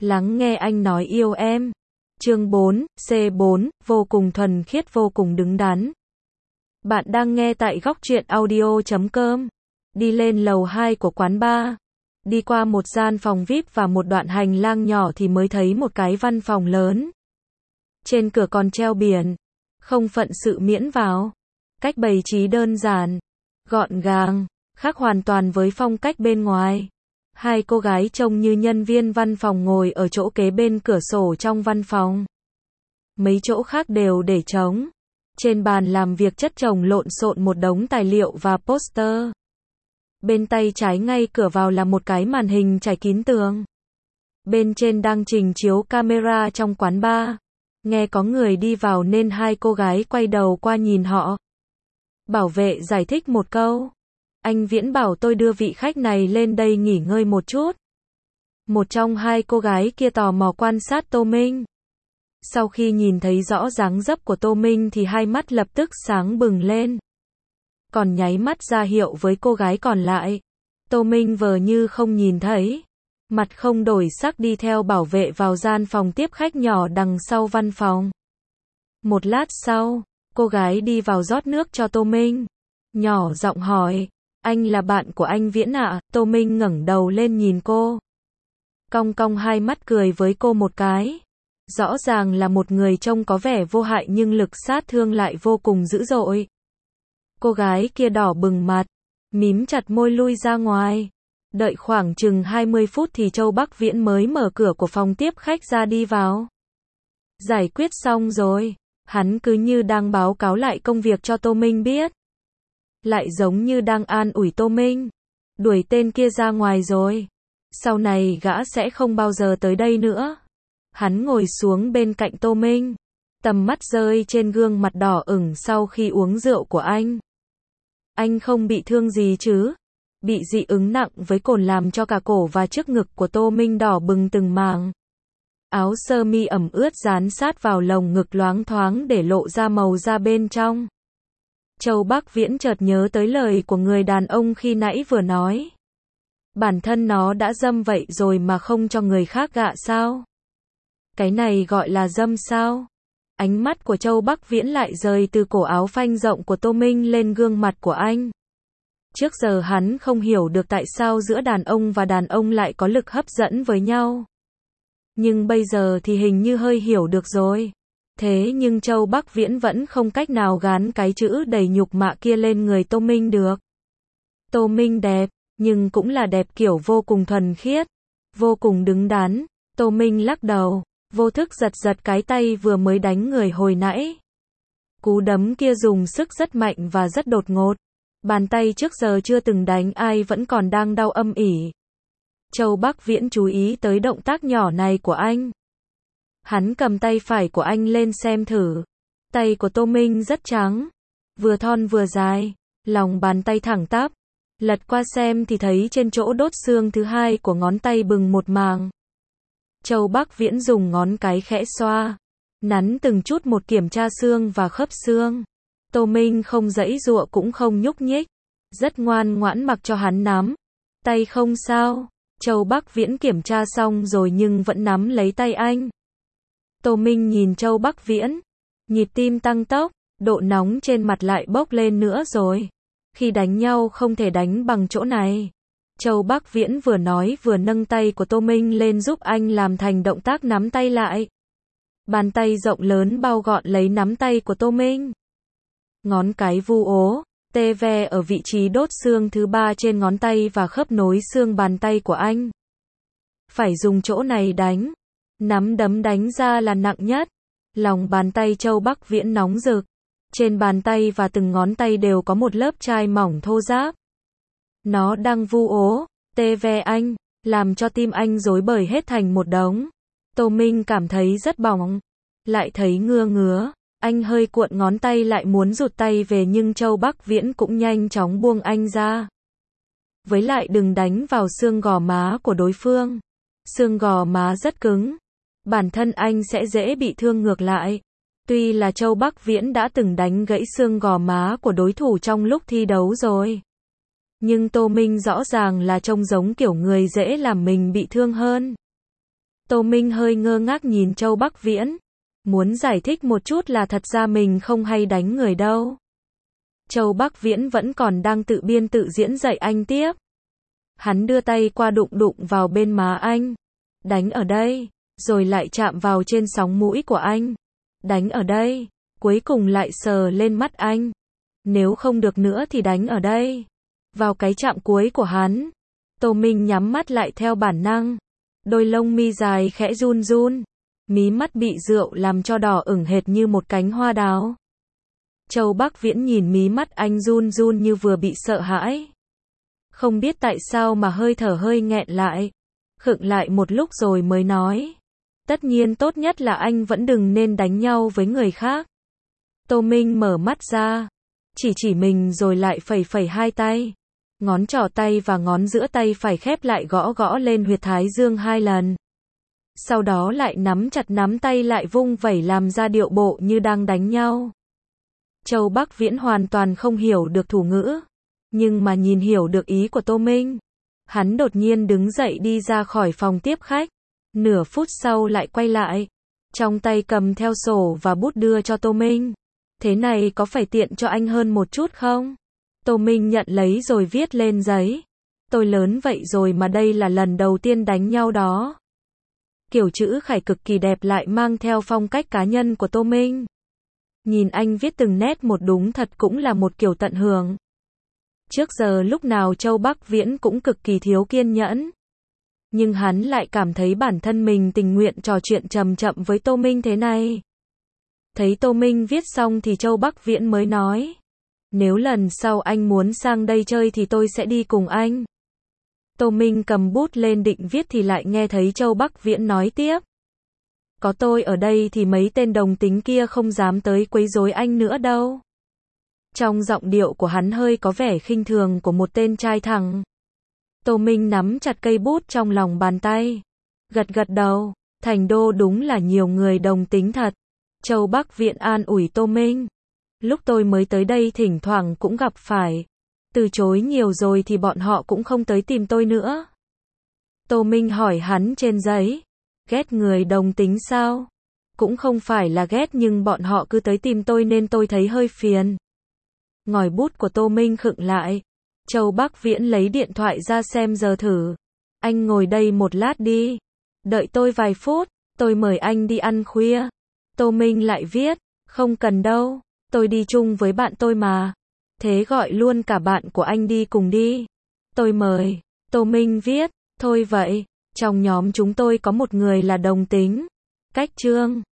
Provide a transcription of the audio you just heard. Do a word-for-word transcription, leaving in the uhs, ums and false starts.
Lắng nghe anh nói yêu em. Chương bốn, C bốn, vô cùng thuần khiết vô cùng đứng đắn. Bạn đang nghe tại góc truyện audio chấm com. Đi lên lầu hai của quán bar. Đi qua một gian phòng vi ai pi và một đoạn hành lang nhỏ thì mới thấy một cái văn phòng lớn. Trên cửa còn treo biển. Không phận sự miễn vào. Cách bày trí đơn giản, gọn gàng, khác hoàn toàn với phong cách bên ngoài. Hai cô gái trông như nhân viên văn phòng ngồi ở chỗ kế bên cửa sổ trong văn phòng. Mấy chỗ khác đều để trống. Trên bàn làm việc chất chồng lộn xộn một đống tài liệu và poster. Bên tay trái ngay cửa vào là một cái màn hình trải kín tường. Bên trên đang trình chiếu camera trong quán bar. Nghe có người đi vào nên hai cô gái quay đầu qua nhìn họ. Bảo vệ giải thích một câu. Anh Viễn bảo tôi đưa vị khách này lên đây nghỉ ngơi một chút. Một trong hai cô gái kia tò mò quan sát Tô Minh. Sau khi nhìn thấy rõ dáng dấp của Tô Minh thì hai mắt lập tức sáng bừng lên. Còn nháy mắt ra hiệu với cô gái còn lại. Tô Minh vờ như không nhìn thấy. Mặt không đổi sắc đi theo bảo vệ vào gian phòng tiếp khách nhỏ đằng sau văn phòng. Một lát sau, cô gái đi vào rót nước cho Tô Minh. Nhỏ giọng hỏi, anh là bạn của anh Viễn ạ? À? Tô Minh ngẩng đầu lên nhìn cô. Cong cong hai mắt cười với cô một cái. Rõ ràng là một người trông có vẻ vô hại nhưng lực sát thương lại vô cùng dữ dội. Cô gái kia đỏ bừng mặt, mím chặt môi lui ra ngoài. Đợi khoảng chừng hai mươi phút thì Châu Bắc Viễn mới mở cửa của phòng tiếp khách ra đi vào. Giải quyết xong rồi, hắn cứ như đang báo cáo lại công việc cho Tô Minh biết. Lại giống như đang an ủi Tô Minh. Đuổi tên kia ra ngoài rồi. Sau này gã sẽ không bao giờ tới đây nữa. Hắn ngồi xuống bên cạnh Tô Minh. Tầm mắt rơi trên gương mặt đỏ ửng sau khi uống rượu của anh. Anh không bị thương gì chứ? Bị dị ứng nặng với cồn làm cho cả cổ và trước ngực của Tô Minh đỏ bừng từng mảng. Áo sơ mi ẩm ướt dán sát vào lồng ngực loáng thoáng để lộ ra màu da bên trong. Châu Bắc Viễn chợt nhớ tới lời của người đàn ông khi nãy vừa nói. Bản thân nó đã dâm vậy rồi mà không cho người khác gạ sao? Cái này gọi là dâm sao? Ánh mắt của Châu Bắc Viễn lại rời từ cổ áo phanh rộng của Tô Minh lên gương mặt của anh. Trước giờ hắn không hiểu được tại sao giữa đàn ông và đàn ông lại có lực hấp dẫn với nhau. Nhưng bây giờ thì hình như hơi hiểu được rồi. Thế nhưng Châu Bắc Viễn vẫn không cách nào gán cái chữ đầy nhục mạ kia lên người Tô Minh được. Tô Minh đẹp, nhưng cũng là đẹp kiểu vô cùng thuần khiết, vô cùng đứng đắn. Tô Minh lắc đầu, vô thức giật giật cái tay vừa mới đánh người hồi nãy. Cú đấm kia dùng sức rất mạnh và rất đột ngột. Bàn tay trước giờ chưa từng đánh ai vẫn còn đang đau âm ỉ. Châu Bắc Viễn chú ý tới động tác nhỏ này của anh. Hắn cầm tay phải của anh lên xem thử. Tay của Tô Minh rất trắng, vừa thon vừa dài, lòng bàn tay thẳng tắp. Lật qua xem thì thấy trên chỗ đốt xương thứ hai của ngón tay bừng một màng. Châu Bắc Viễn dùng ngón cái khẽ xoa, nắn từng chút một kiểm tra xương và khớp xương. Tô Minh không giãy giụa cũng không nhúc nhích, rất ngoan ngoãn mặc cho hắn nắm. Tay không sao. Châu Bắc Viễn kiểm tra xong rồi nhưng vẫn nắm lấy tay anh. Tô Minh nhìn Châu Bắc Viễn, nhịp tim tăng tốc, độ nóng trên mặt lại bốc lên nữa rồi. Khi đánh nhau không thể đánh bằng chỗ này. Châu Bắc Viễn vừa nói vừa nâng tay của Tô Minh lên giúp anh làm thành động tác nắm tay lại. Bàn tay rộng lớn bao gọn lấy nắm tay của Tô Minh. Ngón cái vu ố, tê ve ở vị trí đốt xương thứ ba trên ngón tay và khớp nối xương bàn tay của anh. Phải dùng chỗ này đánh. Nắm đấm đánh ra là nặng nhất. Lòng bàn tay Châu Bắc Viễn nóng rực. Trên bàn tay và từng ngón tay đều có một lớp chai mỏng thô ráp. Nó đang vu ố, tê ve anh, làm cho tim anh rối bời hết thành một đống. Tô Minh cảm thấy rất bỏng, lại thấy ngứa ngứa. Anh hơi cuộn ngón tay lại muốn rụt tay về nhưng Châu Bắc Viễn cũng nhanh chóng buông anh ra. Với lại đừng đánh vào xương gò má của đối phương. Xương gò má rất cứng. Bản thân anh sẽ dễ bị thương ngược lại. Tuy là Châu Bắc Viễn đã từng đánh gãy xương gò má của đối thủ trong lúc thi đấu rồi. Nhưng Tô Minh rõ ràng là trông giống kiểu người dễ làm mình bị thương hơn. Tô Minh hơi ngơ ngác nhìn Châu Bắc Viễn. Muốn giải thích một chút là thật ra mình không hay đánh người đâu. Châu Bắc Viễn vẫn còn đang tự biên tự diễn dạy anh tiếp. Hắn đưa tay qua đụng đụng vào bên má anh. Đánh ở đây, rồi lại chạm vào trên sóng mũi của anh. Đánh ở đây, cuối cùng lại sờ lên mắt anh. Nếu không được nữa thì đánh ở đây. Vào cái chạm cuối của hắn, Tô Minh nhắm mắt lại theo bản năng. Đôi lông mi dài khẽ run run. Mí mắt bị rượu làm cho đỏ ửng hệt như một cánh hoa đào. Châu Bắc Viễn nhìn mí mắt anh run run như vừa bị sợ hãi. Không biết tại sao mà hơi thở hơi nghẹn lại. Khựng lại một lúc rồi mới nói. Tất nhiên tốt nhất là anh vẫn đừng nên đánh nhau với người khác. Tô Minh mở mắt ra. Chỉ chỉ mình rồi lại phẩy phẩy hai tay. Ngón trỏ tay và ngón giữa tay phải khép lại gõ gõ lên huyệt thái dương hai lần. Sau đó lại nắm chặt nắm tay lại vung vẩy làm ra điệu bộ như đang đánh nhau. Châu Bắc Viễn hoàn toàn không hiểu được thủ ngữ. Nhưng mà nhìn hiểu được ý của Tô Minh. Hắn đột nhiên đứng dậy đi ra khỏi phòng tiếp khách. Nửa phút sau lại quay lại. Trong tay cầm theo sổ và bút đưa cho Tô Minh. Thế này có phải tiện cho anh hơn một chút không? Tô Minh nhận lấy rồi viết lên giấy. Tôi lớn vậy rồi mà đây là lần đầu tiên đánh nhau đó. Kiểu chữ khải cực kỳ đẹp lại mang theo phong cách cá nhân của Tô Minh. Nhìn anh viết từng nét một đúng thật cũng là một kiểu tận hưởng. Trước giờ lúc nào Châu Bắc Viễn cũng cực kỳ thiếu kiên nhẫn. Nhưng hắn lại cảm thấy bản thân mình tình nguyện trò chuyện chậm chậm với Tô Minh thế này. Thấy Tô Minh viết xong thì Châu Bắc Viễn mới nói. Nếu lần sau anh muốn sang đây chơi thì tôi sẽ đi cùng anh. Tô Minh cầm bút lên định viết thì lại nghe thấy Châu Bắc Viễn nói tiếp. Có tôi ở đây thì mấy tên đồng tính kia không dám tới quấy rối anh nữa đâu. Trong giọng điệu của hắn hơi có vẻ khinh thường của một tên trai thẳng. Tô Minh nắm chặt cây bút trong lòng bàn tay. Gật gật đầu, Thành Đô đúng là nhiều người đồng tính thật. Châu Bắc Viễn an ủi Tô Minh. Lúc tôi mới tới đây thỉnh thoảng cũng gặp phải. Từ chối nhiều rồi thì bọn họ cũng không tới tìm tôi nữa. Tô Minh hỏi hắn trên giấy. Ghét người đồng tính sao? Cũng không phải là ghét nhưng bọn họ cứ tới tìm tôi nên tôi thấy hơi phiền. Ngòi bút của Tô Minh khựng lại. Châu Bắc Viễn lấy điện thoại ra xem giờ thử. Anh ngồi đây một lát đi. Đợi tôi vài phút, tôi mời anh đi ăn khuya. Tô Minh lại viết. Không cần đâu, tôi đi chung với bạn tôi mà. Thế gọi luôn cả bạn của anh đi cùng đi. Tôi mời. Tô Minh viết. Thôi vậy, trong nhóm chúng tôi có một người là đồng tính. Cách chương.